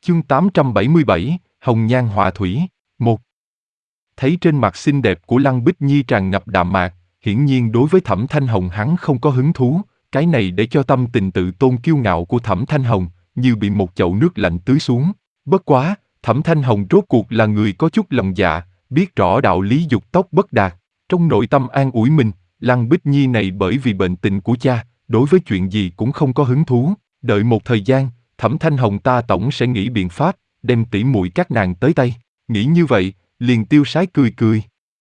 Chương 877, Hồng Nhan Họa Thủy. 1. Thấy trên mặt xinh đẹp của Lăng Bích Nhi tràn ngập đạm mạc, hiển nhiên đối với Thẩm Thanh Hồng hắn không có hứng thú, cái này để cho tâm tình tự tôn kiêu ngạo của Thẩm Thanh Hồng như bị một chậu nước lạnh tưới xuống. Bất quá, Thẩm Thanh Hồng rốt cuộc là người có chút lòng dạ, biết rõ đạo lý dục tốc bất đạt. Trong nội tâm an ủi mình, Lăng Bích Nhi này bởi vì bệnh tình của cha, đối với chuyện gì cũng không có hứng thú. Đợi một thời gian, Thẩm Thanh Hồng ta tổng sẽ nghĩ biện pháp, đem tỉ muội các nàng tới tay. Nghĩ như vậy, liền tiêu sái cười cười.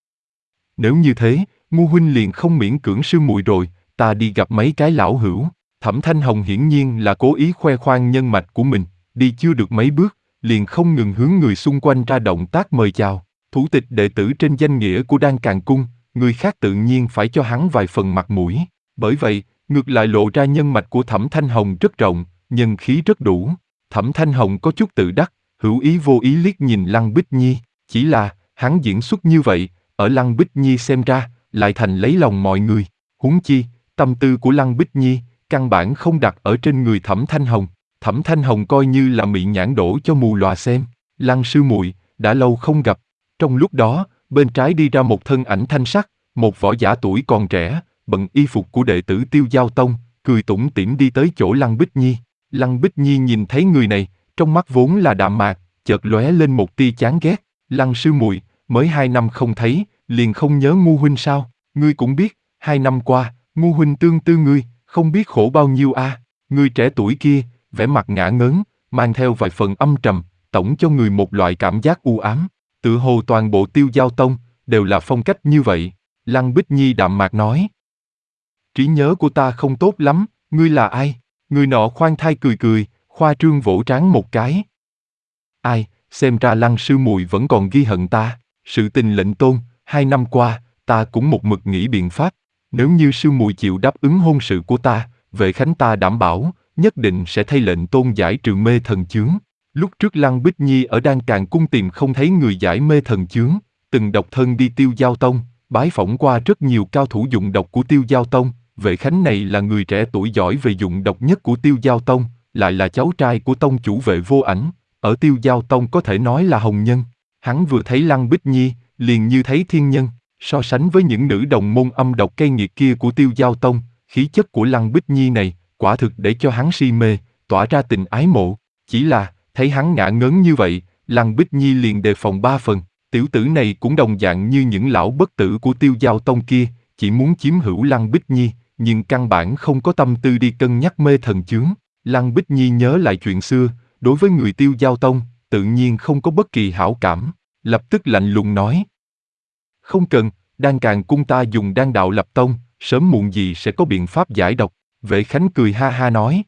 Nếu như thế, Ngu huynh liền không miễn cưỡng sư muội rồi, ta đi gặp mấy cái lão hữu. Thẩm Thanh Hồng hiển nhiên là cố ý khoe khoang nhân mạch của mình, đi chưa được mấy bước, liền không ngừng hướng người xung quanh ra động tác mời chào. Thủ tịch đệ tử trên danh nghĩa của Đan Càn Cung, người khác tự nhiên phải cho hắn vài phần mặt mũi. Bởi vậy, ngược lại lộ ra nhân mạch của Thẩm Thanh Hồng rất rộng, nhân khí rất đủ. Thẩm Thanh Hồng có chút tự đắc, hữu ý vô ý liếc nhìn Lăng Bích Nhi, chỉ là, hắn diễn xuất như vậy, ở Lăng Bích Nhi xem ra, lại thành lấy lòng mọi người. Huống chi, tâm tư của Lăng Bích Nhi, căn bản không đặt ở trên người Thẩm Thanh Hồng. Thẩm Thanh Hồng coi như là miệng nhãn đổ cho mù lòa xem. Lăng sư muội, đã lâu không gặp. Trong lúc đó, bên trái đi ra một thân ảnh thanh sắc, một võ giả tuổi còn trẻ, bận y phục của đệ tử Tiêu Giao Tông, cười tủm tỉm đi tới chỗ Lăng Bích Nhi. Lăng Bích Nhi nhìn thấy người này, trong mắt vốn là đạm mạc, chợt lóe lên một tia chán ghét. Lăng sư muội, mới 2 năm không thấy, liền không nhớ Ngu huynh sao? Ngươi cũng biết, 2 năm qua, Ngu huynh tương tư ngươi, không biết khổ bao nhiêu a. Người trẻ tuổi kia, vẻ mặt ngả ngớn, mang theo vài phần âm trầm, tổng cho người một loại cảm giác u ám. Tự hồ toàn bộ Tiêu Giao Tông đều là phong cách như vậy. Lăng Bích Nhi đạm mạc nói. Trí nhớ của ta không tốt lắm, ngươi là ai? Người nọ khoan thai cười cười, khoa trương vỗ trán một cái. Ai, xem ra Lăng sư muội vẫn còn ghi hận ta. Sự tình lệnh tôn, 2 năm qua, ta cũng một mực nghĩ biện pháp. Nếu như sư muội chịu đáp ứng hôn sự của ta, Vệ Khánh ta đảm bảo, nhất định sẽ thay lệnh tôn giải trừ mê thần chướng. Lúc trước Lăng Bích Nhi ở Đan Càn Cung tìm không thấy người giải mê thần chướng, từng độc thân đi Tiêu Giao Tông, bái phỏng qua rất nhiều cao thủ dụng độc của Tiêu Giao Tông. Vệ Khánh này là người trẻ tuổi giỏi về dụng độc nhất của Tiêu Giao Tông, lại là cháu trai của tông chủ Vệ Vô Ảnh, ở Tiêu Giao Tông có thể nói là hồng nhân. Hắn vừa thấy Lăng Bích Nhi, liền như thấy thiên nhân, so sánh với những nữ đồng môn âm độc cay nghiệt kia của Tiêu Giao Tông, khí chất của Lăng Bích Nhi này, quả thực để cho hắn si mê, tỏa ra tình ái mộ. Chỉ là, thấy hắn ngả ngớn như vậy, Lăng Bích Nhi liền đề phòng 3 phần. Tiểu tử này cũng đồng dạng như những lão bất tử của Tiêu Giao Tông kia, chỉ muốn chiếm hữu Lăng Bích Nhi, nhưng căn bản không có tâm tư đi cân nhắc mê thần chướng. Lăng Bích Nhi nhớ lại chuyện xưa, đối với người Tiêu Giao Tông, tự nhiên không có bất kỳ hảo cảm, lập tức lạnh lùng nói. Không cần, Đan Càn Cung ta dùng đan đạo lập tông, sớm muộn gì sẽ có biện pháp giải độc. Vệ Khánh cười ha ha nói.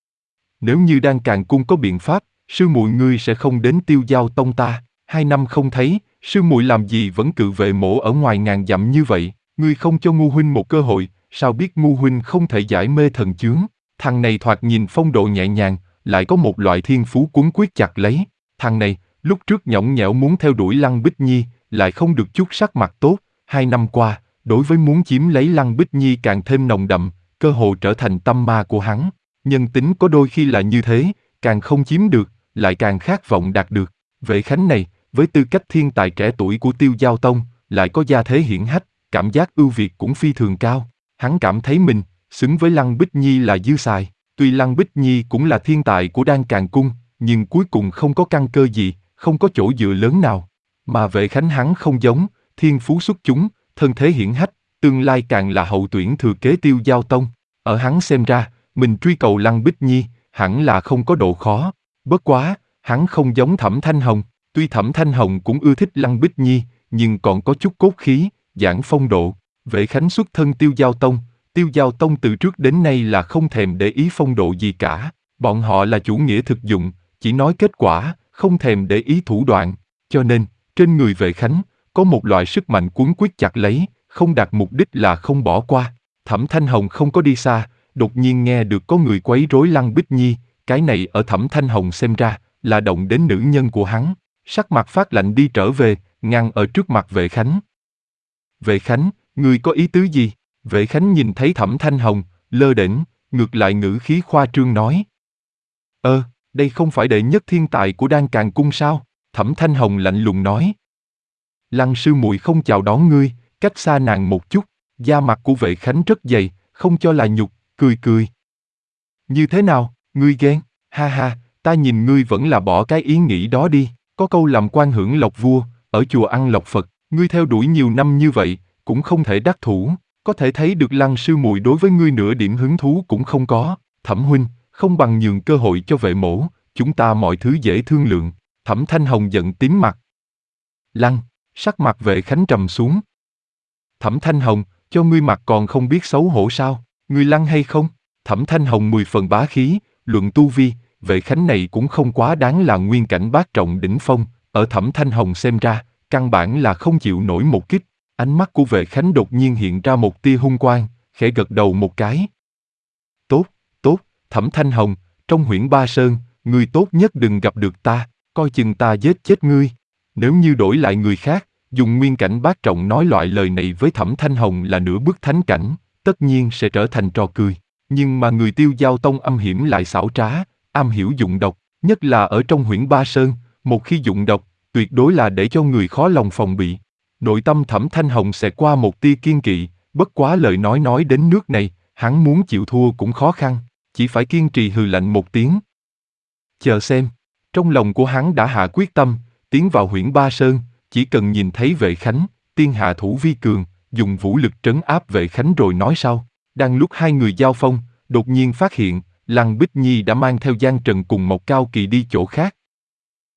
Nếu như Đan Càn Cung có biện pháp, sư muội ngươi sẽ không đến Tiêu Giao Tông ta. 2 năm không thấy, sư muội làm gì vẫn cự vệ mổ ở ngoài ngàn dặm như vậy? Ngươi không cho Ngu huynh một cơ hội, sao biết Ngu huynh không thể giải mê thần chướng? Thằng này thoạt nhìn phong độ nhẹ nhàng, lại có một loại thiên phú cuốn quyết chặt lấy. Thằng này, lúc trước nhõng nhẽo muốn theo đuổi Lăng Bích Nhi, lại không được chút sắc mặt tốt. 2 năm qua, đối với muốn chiếm lấy Lăng Bích Nhi càng thêm nồng đậm, cơ hồ trở thành tâm ma của hắn. Nhân tính có đôi khi là như thế, càng không chiếm được, lại càng khát vọng đạt được. Vệ Khánh này, với tư cách thiên tài trẻ tuổi của Tiêu Giao Tông, lại có gia thế hiển hách, cảm giác ưu việt cũng phi thường cao. Hắn cảm thấy mình, xứng với Lăng Bích Nhi là dư xài. Tuy Lăng Bích Nhi cũng là thiên tài của Đan Càn Cung, nhưng cuối cùng không có căn cơ gì, không có chỗ dựa lớn nào. Mà Vệ Khánh hắn không giống, thiên phú xuất chúng, thân thế hiển hách, tương lai càng là hậu tuyển thừa kế Tiêu Giao Tông. Ở hắn xem ra, mình truy cầu Lăng Bích Nhi, hẳn là không có độ khó. Bất quá, hắn không giống Thẩm Thanh Hồng, tuy Thẩm Thanh Hồng cũng ưa thích Lăng Bích Nhi, nhưng còn có chút cốt khí, giảng phong độ. Vệ Khánh xuất thân Tiêu Giao Tông, Tiêu Giao Tông từ trước đến nay là không thèm để ý phong độ gì cả. Bọn họ là chủ nghĩa thực dụng, chỉ nói kết quả, không thèm để ý thủ đoạn. Cho nên, trên người Vệ Khánh, có một loại sức mạnh cuốn quyết chặt lấy, không đạt mục đích là không bỏ qua. Thẩm Thanh Hồng không có đi xa, đột nhiên nghe được có người quấy rối Lăng Bích Nhi, cái này ở Thẩm Thanh Hồng xem ra, là động đến nữ nhân của hắn. Sắc mặt phát lạnh đi trở về, ngăn ở trước mặt Vệ Khánh. Vệ Khánh, ngươi có ý tứ gì? Vệ Khánh nhìn thấy Thẩm Thanh Hồng, lơ đễnh, ngược lại ngữ khí khoa trương nói. đây không phải đệ nhất thiên tài của Đan Càn Cung sao? Thẩm Thanh Hồng lạnh lùng nói. Lăng sư muội không chào đón ngươi, cách xa nàng một chút, da mặt của Vệ Khánh rất dày, không cho là nhục, cười cười. Như thế nào, ngươi ghen? Ha ha, ta nhìn ngươi vẫn là bỏ cái ý nghĩ đó đi, có câu làm quan hưởng lộc vua, ở chùa ăn lộc Phật, ngươi theo đuổi nhiều năm như vậy, cũng không thể đắc thủ, có thể thấy được Lăng sư muội đối với ngươi nửa điểm hứng thú cũng không có. Thẩm huynh, không bằng nhường cơ hội cho Vệ mỗ, chúng ta mọi thứ dễ thương lượng. Thẩm Thanh Hồng giận tím mặt. Lăng, sắc mặt Vệ Khánh trầm xuống. Thẩm Thanh Hồng, cho ngươi mặt còn không biết xấu hổ sao, ngươi lăng hay không? Thẩm Thanh Hồng 10 phần bá khí, luận tu vi, Vệ Khánh này cũng không quá đáng là nguyên cảnh bát trọng đỉnh phong, ở Thẩm Thanh Hồng xem ra, căn bản là không chịu nổi một kích. Ánh mắt của Vệ Khánh đột nhiên hiện ra một tia hung quang, khẽ gật đầu một cái. Tốt, tốt, Thẩm Thanh Hồng, trong Huyễn Ba Sơn, ngươi tốt nhất đừng gặp được ta, coi chừng ta giết chết ngươi. Nếu như đổi lại người khác, dùng nguyên cảnh bát trọng nói loại lời này với Thẩm Thanh Hồng là nửa bước thánh cảnh, tất nhiên sẽ trở thành trò cười. Nhưng mà người Tiêu Giao Tông âm hiểm lại xảo trá, am hiểu dụng độc, nhất là ở trong Huyễn Ba Sơn, một khi dụng độc, tuyệt đối là để cho người khó lòng phòng bị. Nội tâm Thẩm Thanh Hồng sẽ qua một tia kiên kỵ, bất quá lời nói đến nước này, hắn muốn chịu thua cũng khó khăn, chỉ phải kiên trì hừ lạnh một tiếng. Chờ xem, trong lòng của hắn đã hạ quyết tâm, tiến vào Huyễn Ba Sơn, chỉ cần nhìn thấy Vệ Khánh, tiên hạ thủ vi cường, dùng vũ lực trấn áp Vệ Khánh rồi nói sau. Đang lúc hai người giao phong, đột nhiên phát hiện, Lăng Bích Nhi đã mang theo Giang Trần cùng Mộc Cao Kỳ đi chỗ khác,